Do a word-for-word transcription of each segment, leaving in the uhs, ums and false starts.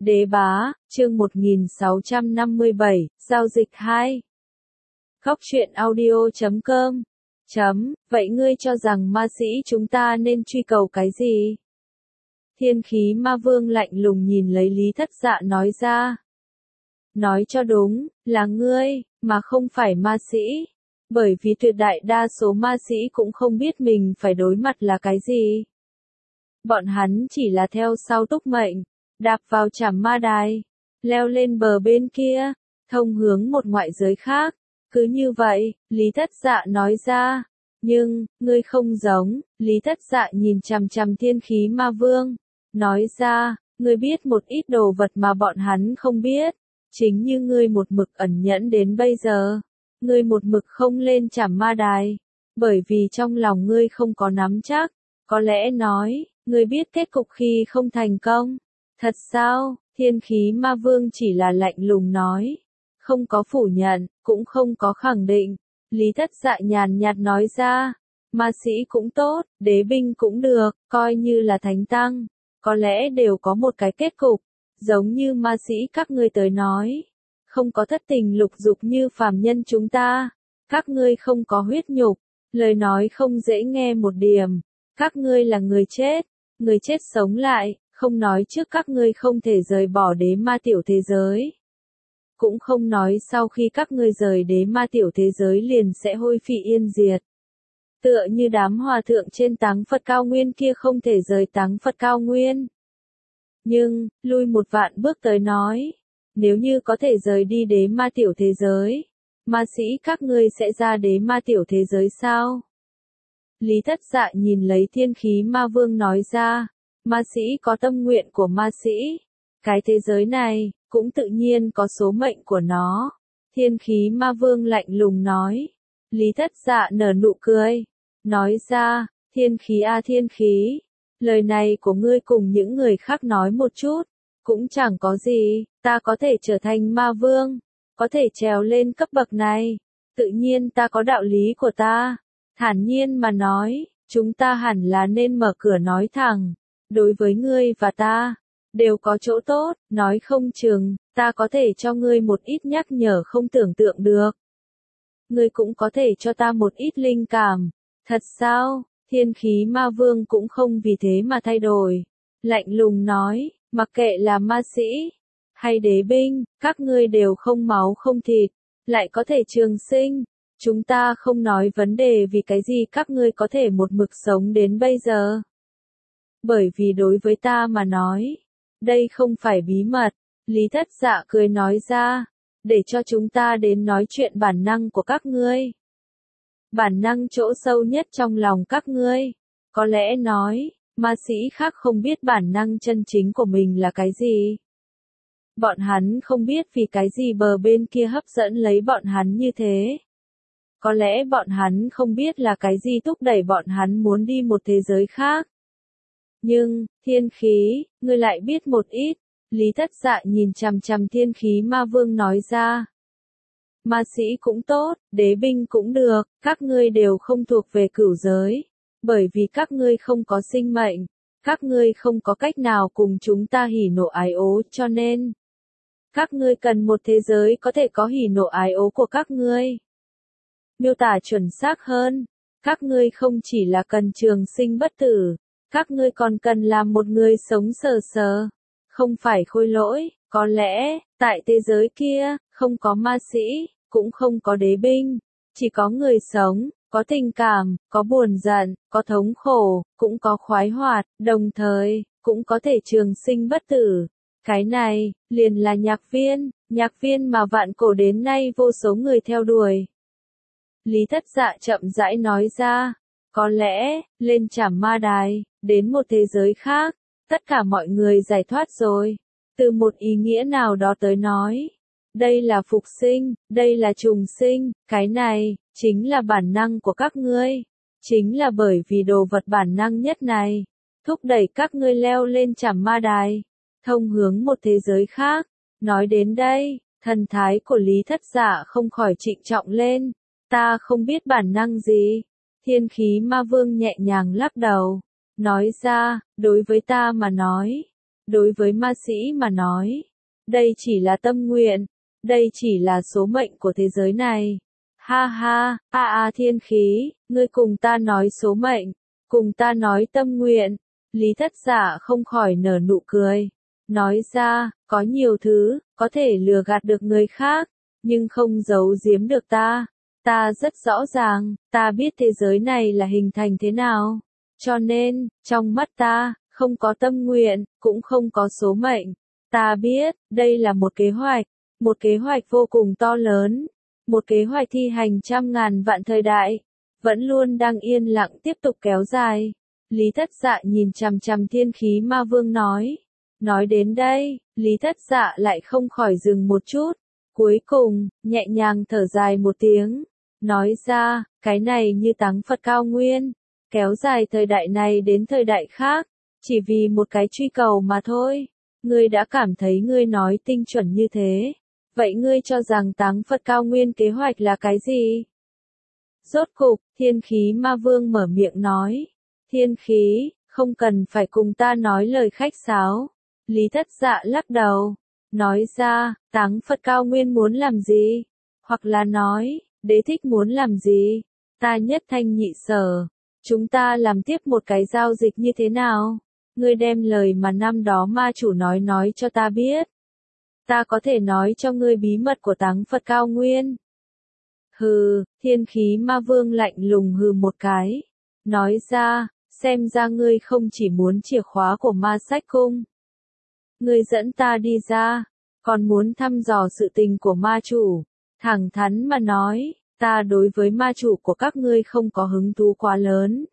Đế bá, chương một nghìn sáu trăm năm mươi bảy, giao dịch hai. Góc truyện audio chấm com. Chấm, vậy ngươi cho rằng ma sĩ chúng ta nên truy cầu cái gì? Thiên khí ma vương lạnh lùng nhìn lấy Lý Thất Dạ nói ra. Nói cho đúng, là ngươi, mà không phải ma sĩ. Bởi vì tuyệt đại đa số ma sĩ cũng không biết mình phải đối mặt là cái gì. Bọn hắn chỉ là theo sau túc mệnh, đạp vào trảm ma đài, leo lên bờ bên kia, thông hướng một ngoại giới khác. Cứ như vậy, Lý Thất Dạ nói ra. Nhưng, ngươi không giống, Lý Thất Dạ nhìn chằm chằm thiên khí ma vương. Nói ra, ngươi biết một ít đồ vật mà bọn hắn không biết. Chính như ngươi một mực ẩn nhẫn đến bây giờ. Ngươi một mực không lên trảm ma đài. Bởi vì trong lòng ngươi không có nắm chắc. Có lẽ nói, ngươi biết kết cục khi không thành công. Thật sao? Thiên khí ma vương chỉ là lạnh lùng nói. Không có phủ nhận, cũng không có khẳng định. Lý Thất Dạ nhàn nhạt nói ra. Ma sĩ cũng tốt, đế binh cũng được, coi như là thánh tăng. Có lẽ đều có một cái kết cục. Giống như ma sĩ các ngươi tới nói. Không có thất tình lục dục như phàm nhân chúng ta. Các ngươi không có huyết nhục. Lời nói không dễ nghe một điểm. Các ngươi là người chết. Người chết sống lại, không nói trước các ngươi không thể rời bỏ đế ma tiểu thế giới. Cũng không nói sau khi các ngươi rời đế ma tiểu thế giới liền sẽ hôi phi yên diệt. Tựa như đám hòa thượng trên táng Phật cao nguyên kia không thể rời táng Phật cao nguyên. Nhưng, lui một vạn bước tới nói, nếu như có thể rời đi đế ma tiểu thế giới, ma sĩ các ngươi sẽ ra đế ma tiểu thế giới sao? Lý Thất Dạ nhìn lấy thiên khí ma vương nói ra, ma sĩ có tâm nguyện của ma sĩ. Cái thế giới này, cũng tự nhiên có số mệnh của nó. Thiên khí ma vương lạnh lùng nói. Lý Thất Dạ nở nụ cười. Nói ra, thiên khí a thiên khí. Lời này của ngươi cùng những người khác nói một chút. Cũng chẳng có gì, ta có thể trở thành ma vương. Có thể trèo lên cấp bậc này. Tự nhiên ta có đạo lý của ta. Thản nhiên mà nói, chúng ta hẳn là nên mở cửa nói thẳng. Đối với ngươi và ta, đều có chỗ tốt, nói không chừng, ta có thể cho ngươi một ít nhắc nhở không tưởng tượng được. Ngươi cũng có thể cho ta một ít linh cảm. Thật sao? Thiên khí ma vương cũng không vì thế mà thay đổi. Lạnh lùng nói, mặc kệ là ma sĩ, hay đế binh, các ngươi đều không máu không thịt, lại có thể trường sinh. Chúng ta không nói vấn đề vì cái gì các ngươi có thể một mực sống đến bây giờ. Bởi vì đối với ta mà nói, đây không phải bí mật. Lý Thất Dạ cười nói ra, để cho chúng ta đến nói chuyện bản năng của các ngươi. Bản năng chỗ sâu nhất trong lòng các ngươi. Có lẽ nói, ma sĩ khác không biết bản năng chân chính của mình là cái gì. Bọn hắn không biết vì cái gì bờ bên kia hấp dẫn lấy bọn hắn như thế. Có lẽ bọn hắn không biết là cái gì thúc đẩy bọn hắn muốn đi một thế giới khác. Nhưng, thiên khí, ngươi lại biết một ít. Lý Thất Dạ nhìn chằm chằm thiên khí ma vương nói ra. Ma sĩ cũng tốt, đế binh cũng được, các ngươi đều không thuộc về cửu giới. Bởi vì các ngươi không có sinh mệnh. Các ngươi không có cách nào cùng chúng ta hỉ nộ ái ố cho nên. Các ngươi cần một thế giới có thể có hỉ nộ ái ố của các ngươi. Miêu tả chuẩn xác hơn, các ngươi không chỉ là cần trường sinh bất tử, các ngươi còn cần làm một người sống sờ sờ, không phải khôi lỗi. Có lẽ, tại thế giới kia, không có ma sĩ, cũng không có đế binh, chỉ có người sống, có tình cảm, có buồn giận, có thống khổ, cũng có khoái hoạt, đồng thời, cũng có thể trường sinh bất tử. Cái này, liền là nhạc viên, nhạc viên mà vạn cổ đến nay vô số người theo đuổi. Lý Thất Dạ chậm rãi nói ra, có lẽ, lên trảm ma đài, đến một thế giới khác, tất cả mọi người giải thoát rồi. Từ một ý nghĩa nào đó tới nói, đây là phục sinh, đây là trùng sinh, cái này, chính là bản năng của các ngươi. Chính là bởi vì đồ vật bản năng nhất này, thúc đẩy các ngươi leo lên trảm ma đài, thông hướng một thế giới khác. Nói đến đây, thần thái của Lý Thất Dạ không khỏi trịnh trọng lên. Ta không biết bản năng gì. Thiên khí ma vương nhẹ nhàng lắc đầu. Nói ra, đối với ta mà nói, Đối với ma sĩ mà nói, đây chỉ là tâm nguyện, đây chỉ là số mệnh của thế giới này. Ha ha, a a thiên khí, ngươi cùng ta nói số mệnh, cùng ta nói tâm nguyện. Lý Thất Dạ không khỏi nở nụ cười, nói ra, có nhiều thứ, có thể lừa gạt được người khác, nhưng không giấu giếm được ta. Ta rất rõ ràng, ta biết thế giới này là hình thành thế nào. Cho nên, trong mắt ta, không có tâm nguyện, cũng không có số mệnh. Ta biết, đây là một kế hoạch, một kế hoạch vô cùng to lớn, một kế hoạch thi hành trăm ngàn vạn thời đại, vẫn luôn đang yên lặng tiếp tục kéo dài. Lý Thất Dạ nhìn chằm chằm Thiên Khí Ma Vương nói. Nói đến đây, Lý Thất Dạ lại không khỏi dừng một chút. Cuối cùng, nhẹ nhàng thở dài một tiếng. Nói ra, cái này như táng Phật cao nguyên. Kéo dài thời đại này đến thời đại khác. Chỉ vì một cái truy cầu mà thôi. Ngươi đã cảm thấy ngươi nói tinh chuẩn như thế. Vậy ngươi cho rằng táng Phật cao nguyên kế hoạch là cái gì? Rốt cục, Thiên Khí Ma Vương mở miệng nói. Thiên khí, không cần phải cùng ta nói lời khách sáo. Lý Thất Dạ lắc đầu, nói ra, táng Phật cao nguyên muốn làm gì? Hoặc là nói, đế thích muốn làm gì? Ta nhất thanh nhị sở. Chúng ta làm tiếp một cái giao dịch như thế nào? Ngươi đem lời mà năm đó ma chủ nói nói cho ta biết. Ta có thể nói cho ngươi bí mật của táng Phật cao nguyên. Hừ, Thiên Khí Ma Vương lạnh lùng hừ một cái. Nói ra, xem ra ngươi không chỉ muốn chìa khóa của ma sách cung. Ngươi dẫn ta đi ra, còn muốn thăm dò sự tình của ma chủ. Thẳng thắn mà nói, ta đối với ma chủ của các ngươi không có hứng thú quá lớn.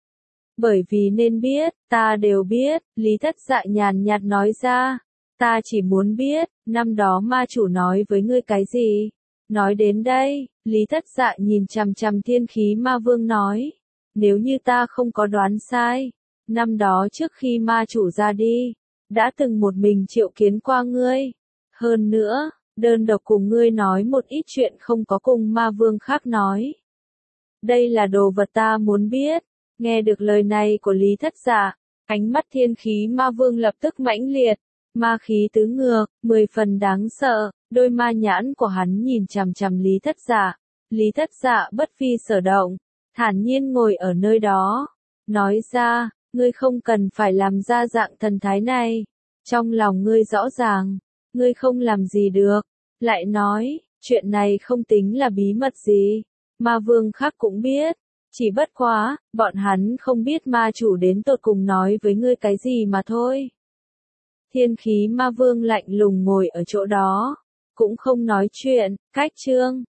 Bởi vì nên biết, ta đều biết, Lý Thất Dạ nhàn nhạt nói ra. Ta chỉ muốn biết, năm đó ma chủ nói với ngươi cái gì. Nói đến đây, Lý Thất Dạ nhìn chằm chằm Thiên Khí Ma Vương nói. Nếu như ta không có đoán sai, năm đó trước khi ma chủ ra đi, đã từng một mình triệu kiến qua ngươi. Hơn nữa, đơn độc cùng ngươi nói một ít chuyện không có cùng ma vương khác nói. Đây là đồ vật ta muốn biết. Nghe được lời này của Lý Thất Dạ, ánh mắt Thiên Khí Ma Vương lập tức mãnh liệt, ma khí tứ ngược, mười phần đáng sợ, đôi ma nhãn của hắn nhìn chằm chằm Lý Thất Dạ. Lý Thất Dạ bất phi sở động, thản nhiên ngồi ở nơi đó, nói ra, ngươi không cần phải làm ra dạng thần thái này, trong lòng ngươi rõ ràng, ngươi không làm gì được, lại nói, chuyện này không tính là bí mật gì, ma vương khác cũng biết, chỉ bất quá, bọn hắn không biết ma chủ đến tột cùng nói với ngươi cái gì mà thôi. Thiên Khí Ma Vương lạnh lùng ngồi ở chỗ đó, cũng không nói chuyện, cách chương.